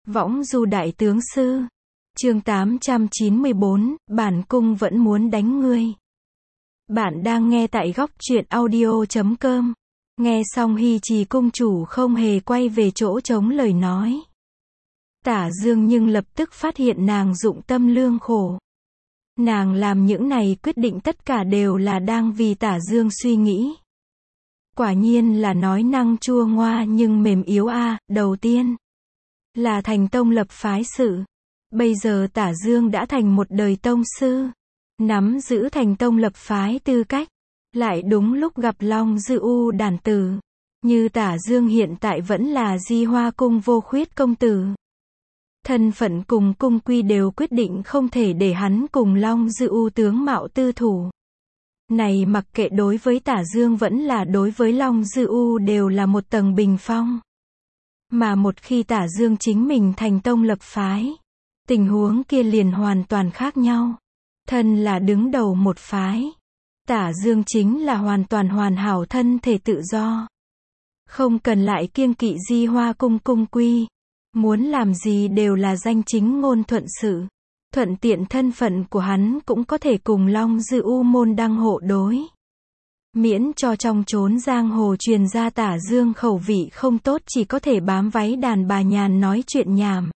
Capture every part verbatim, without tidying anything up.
Võng du đại tướng sư. Chương tám trăm chín mươi bốn, bản cung vẫn muốn đánh ngươi. Bạn đang nghe tại góc truyện audio chấm com. Nghe xong Hy Trì cung chủ không hề quay về chỗ chống lời nói. Tả Dương nhưng lập tức phát hiện nàng dụng tâm lương khổ. Nàng làm những này quyết định tất cả đều là đang vì Tả Dương suy nghĩ. Quả nhiên là nói năng chua ngoa nhưng mềm yếu a. À. Đầu tiên là thành tông lập phái sự. Bây giờ Tả Dương đã thành một đời tông sư, nắm giữ thành tông lập phái tư cách. Lại đúng lúc gặp Long Dư U đàn tử. Như Tả Dương hiện tại vẫn là Di Hoa cung vô khuyết công tử. Thân phận cùng cung quy đều quyết định không thể để hắn cùng Long Dư U tướng mạo tư thủ. Này mặc kệ đối với Tả Dương vẫn là đối với Long Dư U đều là một tầng bình phong. Mà một khi Tả Dương chính mình thành tông lập phái, tình huống kia liền hoàn toàn khác nhau. Thân là đứng đầu một phái, Tả Dương chính là hoàn toàn hoàn hảo thân thể tự do. Không cần lại kiêng kỵ Di Hoa cung cung quy. Muốn làm gì đều là danh chính ngôn thuận sự. Thuận tiện thân phận của hắn cũng có thể cùng Long Dư U môn đăng hộ đối. Miễn cho trong chốn giang hồ truyền ra Tả Dương khẩu vị không tốt chỉ có thể bám váy đàn bà nhàn nói chuyện nhảm.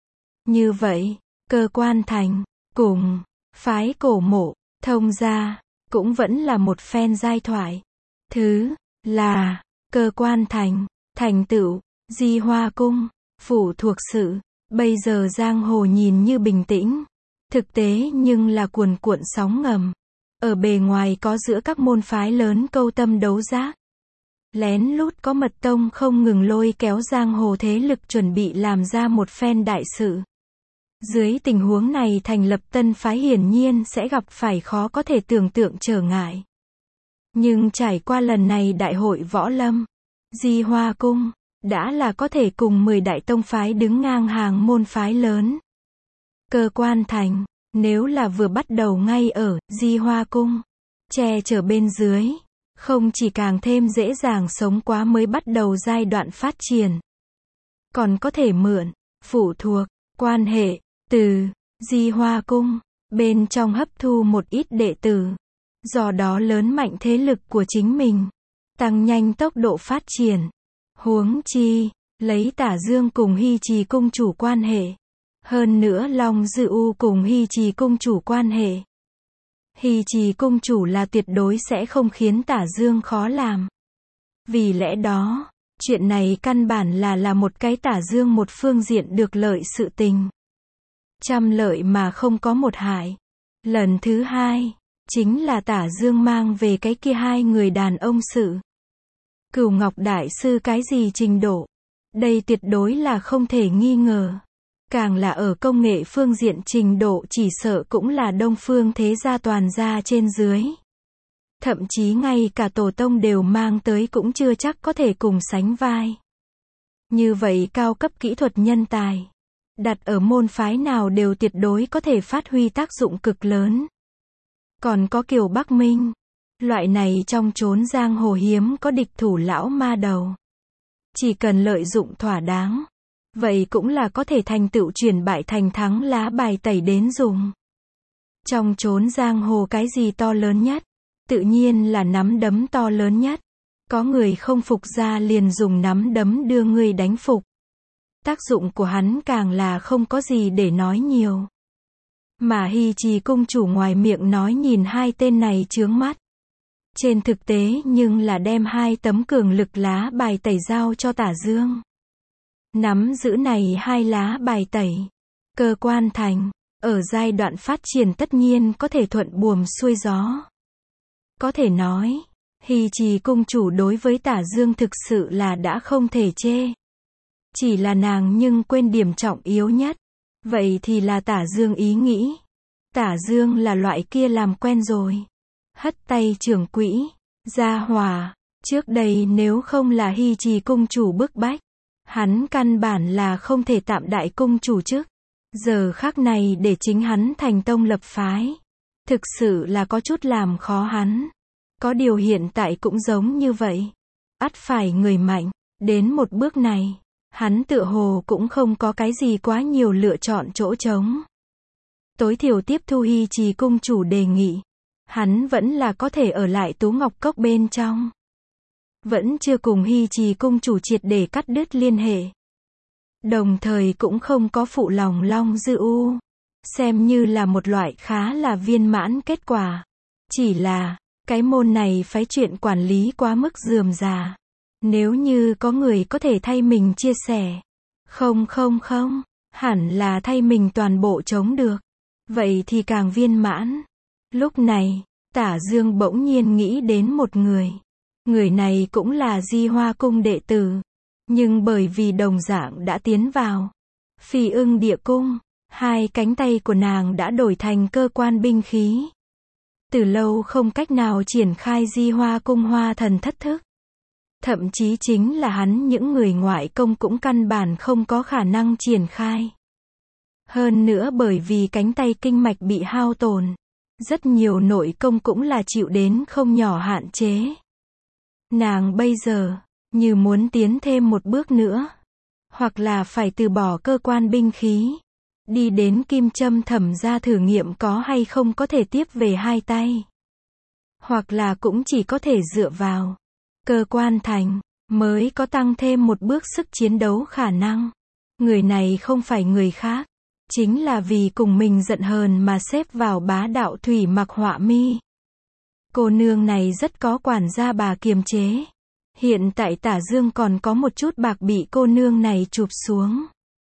Như vậy, Cơ Quan Thành, cùng phái cổ mộ, thông gia, cũng vẫn là một phen giai thoại. Thứ là, Cơ Quan Thành, thành tựu, Di Hoa cung, phụ thuộc sự. Bây giờ giang hồ nhìn như bình tĩnh, thực tế nhưng là cuồn cuộn sóng ngầm. Ở bề ngoài có giữa các môn phái lớn câu tâm đấu giác. Lén lút có mật tông không ngừng lôi kéo giang hồ thế lực chuẩn bị làm ra một phen đại sự. Dưới tình huống này thành lập tân phái hiển nhiên sẽ gặp phải khó có thể tưởng tượng trở ngại. Nhưng trải qua lần này đại hội võ lâm, Di Hoa cung đã là có thể cùng mười đại tông phái đứng ngang hàng môn phái lớn. Cơ Quan Thành, nếu là vừa bắt đầu ngay ở Di Hoa cung, che chở bên dưới, không chỉ càng thêm dễ dàng sống quá mới bắt đầu giai đoạn phát triển, còn có thể mượn, phụ thuộc, quan hệ, từ Di Hoa cung, bên trong hấp thu một ít đệ tử, do đó lớn mạnh thế lực của chính mình, tăng nhanh tốc độ phát triển. Huống chi, lấy Tả Dương cùng Hy Trì cung chủ quan hệ. Hơn nữa Long Dư U cùng Hy Trì cung chủ quan hệ. Hy Trì cung chủ là tuyệt đối sẽ không khiến Tả Dương khó làm. Vì lẽ đó, chuyện này căn bản là là một cái Tả Dương một phương diện được lợi sự tình. Trăm lợi mà không có một hại. Lần thứ hai, chính là Tả Dương mang về cái kia hai người đàn ông sự. Cửu Ngọc Đại Sư cái gì trình độ? Đây tuyệt đối là không thể nghi ngờ. Càng là ở công nghệ phương diện trình độ chỉ sợ cũng là Đông Phương thế gia toàn gia trên dưới. Thậm chí ngay cả tổ tông đều mang tới cũng chưa chắc có thể cùng sánh vai. Như vậy cao cấp kỹ thuật nhân tài, đặt ở môn phái nào đều tuyệt đối có thể phát huy tác dụng cực lớn. Còn có Kiều Bắc Minh. Loại này trong chốn giang hồ hiếm có địch thủ lão ma đầu. Chỉ cần lợi dụng thỏa đáng, vậy cũng là có thể thành tựu chuyển bại thành thắng lá bài tẩy đến dùng. Trong chốn giang hồ cái gì to lớn nhất? Tự nhiên là nắm đấm to lớn nhất. Có người không phục ra liền dùng nắm đấm đưa người đánh phục. Tác dụng của hắn càng là không có gì để nói nhiều. Mà Hy Trì cung chủ ngoài miệng nói nhìn hai tên này chướng mắt. Trên thực tế nhưng là đem hai tấm cường lực lá bài tẩy giao cho Tả Dương. Nắm giữ này hai lá bài tẩy. Cơ Quan Thành, ở giai đoạn phát triển tất nhiên có thể thuận buồm xuôi gió. Có thể nói, Hy Trì cung chủ đối với Tả Dương thực sự là đã không thể chê. Chỉ là nàng nhưng quên điểm trọng yếu nhất. Vậy thì là Tả Dương ý nghĩ. Tả Dương là loại kia làm quen rồi. Hất tay trưởng quỹ, gia hòa, trước đây nếu không là Hy Trì cung chủ bức bách, hắn căn bản là không thể tạm đại cung chủ chức. Giờ khắc này để chính hắn thành tông lập phái, thực sự là có chút làm khó hắn. Có điều hiện tại cũng giống như vậy. Ắt phải người mạnh, đến một bước này, Hắn tựa hồ cũng không có cái gì quá nhiều lựa chọn chỗ trống. Tối thiểu tiếp thu Hy Trì cung chủ đề nghị, hắn vẫn là có thể ở lại Tú Ngọc Cốc bên trong. Vẫn chưa cùng Hy Trì cung chủ triệt để cắt đứt liên hệ. Đồng thời cũng không có phụ lòng Long Dư U. Xem như là một loại khá là viên mãn kết quả. Chỉ là, cái môn này phái chuyện quản lý quá mức rườm rà. Nếu như có người có thể thay mình chia sẻ. Không không không, hẳn là thay mình toàn bộ chống được. Vậy thì càng viên mãn. Lúc này, Tả Dương bỗng nhiên nghĩ đến một người. Người này cũng là Di Hoa cung đệ tử. Nhưng bởi vì đồng dạng đã tiến vào Phi Ưng Địa cung, hai cánh tay của nàng đã đổi thành cơ quan binh khí. Từ lâu không cách nào triển khai Di Hoa cung hoa thần thất thức. Thậm chí chính là hắn những người ngoại công cũng căn bản không có khả năng triển khai. Hơn nữa bởi vì cánh tay kinh mạch bị hao tổn, rất nhiều nội công cũng là chịu đến không nhỏ hạn chế. Nàng bây giờ, như muốn tiến thêm một bước nữa, hoặc là phải từ bỏ cơ quan binh khí, đi đến kim châm thẩm ra thử nghiệm có hay không có thể tiếp về hai tay. Hoặc là cũng chỉ có thể dựa vào cơ quan thành, mới có tăng thêm một bước sức chiến đấu khả năng. Người này không phải người khác, chính là vì cùng mình giận hờn mà xếp vào bá đạo Thủy Mặc Họa Mi. Cô nương này rất có quản gia bà kiềm chế. Hiện tại Tả Dương còn có một chút bạc bị cô nương này chụp xuống.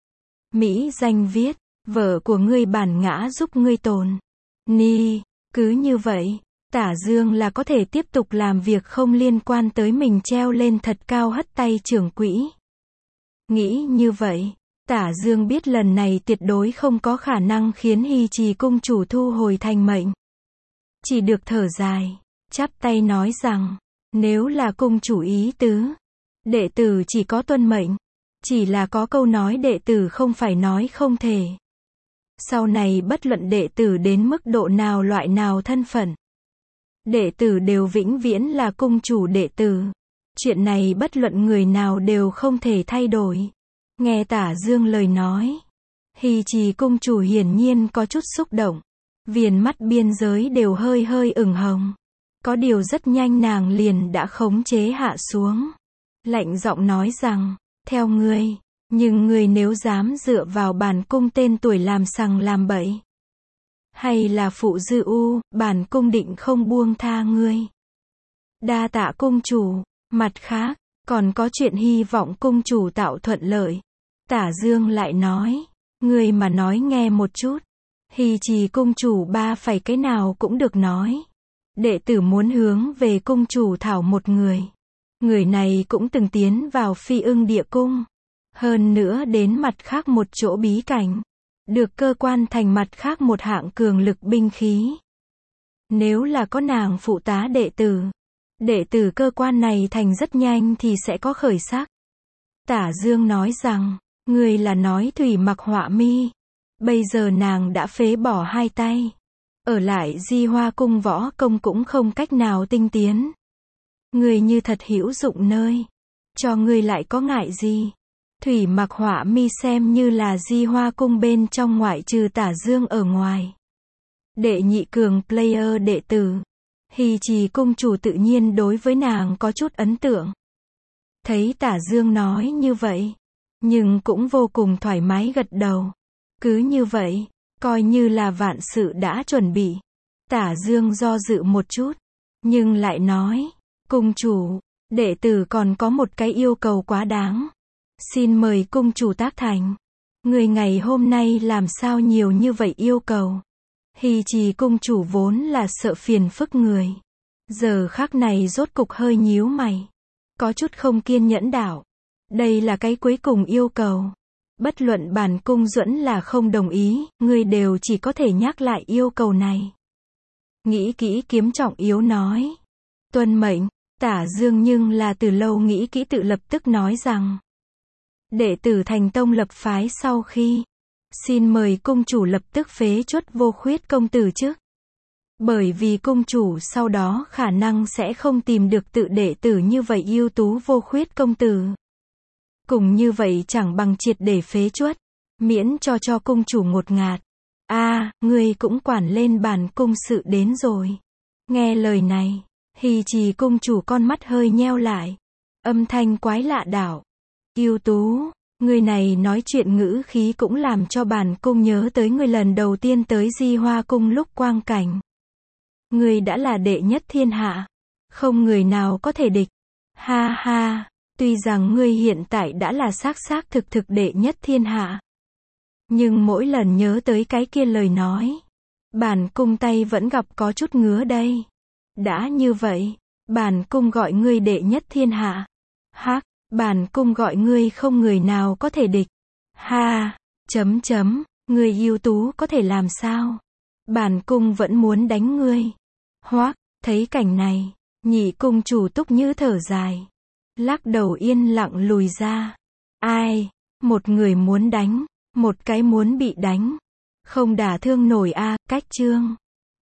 Mỹ danh viết, vợ của ngươi bản ngã giúp ngươi tồn. Ni, cứ như vậy, Tả Dương là có thể tiếp tục làm việc không liên quan tới mình treo lên thật cao hất tay trưởng quỹ. Nghĩ như vậy, Tả Dương biết lần này tuyệt đối không có khả năng khiến Hy Trì cung chủ thu hồi thành mệnh. Chỉ được thở dài, chắp tay nói rằng, nếu là cung chủ ý tứ, đệ tử chỉ có tuân mệnh. Chỉ là có câu nói đệ tử không phải nói không thể. Sau này bất luận đệ tử đến mức độ nào loại nào thân phận, đệ tử đều vĩnh viễn là cung chủ đệ tử. Chuyện này bất luận người nào đều không thể thay đổi. Nghe Tả Dương lời nói, Hy Trì cung chủ hiển nhiên có chút xúc động. Viền mắt biên giới đều hơi hơi ửng hồng. Có điều rất nhanh nàng liền đã khống chế hạ xuống. Lạnh giọng nói rằng, theo ngươi, nhưng ngươi nếu dám dựa vào bản cung tên tuổi làm sằng làm bậy, hay là phụ Dư U, bản cung định không buông tha ngươi. Đa tạ cung chủ. Mặt khác, còn có chuyện hy vọng cung chủ tạo thuận lợi. Tả Dương lại nói, ngươi mà nói nghe một chút. Hy Trì cung chủ ba phải cái nào cũng được nói. Đệ tử muốn hướng về cung chủ thảo một người. Người này cũng từng tiến vào Phi Ưng Địa cung. Hơn nữa đến mặt khác một chỗ bí cảnh. Được cơ quan thành mặt khác một hạng cường lực binh khí. Nếu là có nàng phụ tá đệ tử, đệ tử cơ quan này thành rất nhanh thì sẽ có khởi sắc. Tả Dương nói rằng, người là nói Thủy Mặc Họa Mi. Bây giờ nàng đã phế bỏ hai tay. Ở lại Di Hoa cung võ công cũng không cách nào tinh tiến. Người như thật hữu dụng nơi. Cho người lại có ngại gì. Thủy Mặc Họa Mi xem như là Di Hoa cung bên trong ngoại trừ Tả Dương ở ngoài. Đệ nhị cường player đệ tử. Hy Trì cung chủ tự nhiên đối với nàng có chút ấn tượng. Thấy Tả Dương nói như vậy, nhưng cũng vô cùng thoải mái gật đầu. Cứ như vậy, coi như là vạn sự đã chuẩn bị. Tả Dương do dự một chút, nhưng lại nói, cung chủ, đệ tử còn có một cái yêu cầu quá đáng. Xin mời cung chủ tác thành. Người ngày hôm nay làm sao nhiều như vậy yêu cầu. Hy Trì cung chủ vốn là sợ phiền phức người. Giờ khắc này rốt cục hơi nhíu mày. Có chút không kiên nhẫn đảo. Đây là cái cuối cùng yêu cầu. Bất luận bản cung duẫn là không đồng ý, ngươi đều chỉ có thể nhắc lại yêu cầu này. Nghĩ kỹ kiếm trọng yếu nói. Tuân mệnh. Tả Dương nhưng là từ lâu nghĩ kỹ tự lập tức nói rằng. Đệ tử thành tông lập phái sau khi. Xin mời cung chủ lập tức phế truất Vô Khuyết công tử trước. Bởi vì cung chủ sau đó khả năng sẽ không tìm được tự đệ tử như vậy ưu tú Vô Khuyết công tử. Cùng như vậy chẳng bằng triệt để phế truất, miễn cho cho cung chủ ngột ngạt. A, à, ngươi cũng quản lên bản cung sự đến rồi. Nghe lời này, Hỉ Trì cung chủ con mắt hơi nheo lại. Âm thanh quái lạ đảo. Ưu tú, người này nói chuyện ngữ khí cũng làm cho bản cung nhớ tới người lần đầu tiên tới Di Hoa cung lúc quang cảnh. Người đã là đệ nhất thiên hạ, không người nào có thể địch. Ha ha, tuy rằng ngươi hiện tại đã là xác xác thực thực đệ nhất thiên hạ, nhưng mỗi lần nhớ tới cái kia lời nói, bản cung tay vẫn gặp có chút ngứa đây. Đã như vậy, bản cung gọi ngươi đệ nhất thiên hạ. Hắc, bản cung gọi ngươi không người nào có thể địch. Ha, chấm chấm, ngươi ưu tú có thể làm sao? Bản cung vẫn muốn đánh ngươi. Hoắc, thấy cảnh này, nhị cung chủ Túc Như thở dài, lắc đầu yên lặng lùi ra. Ai, một người muốn đánh, một cái muốn bị đánh, không đả thương nổi a, cách chương.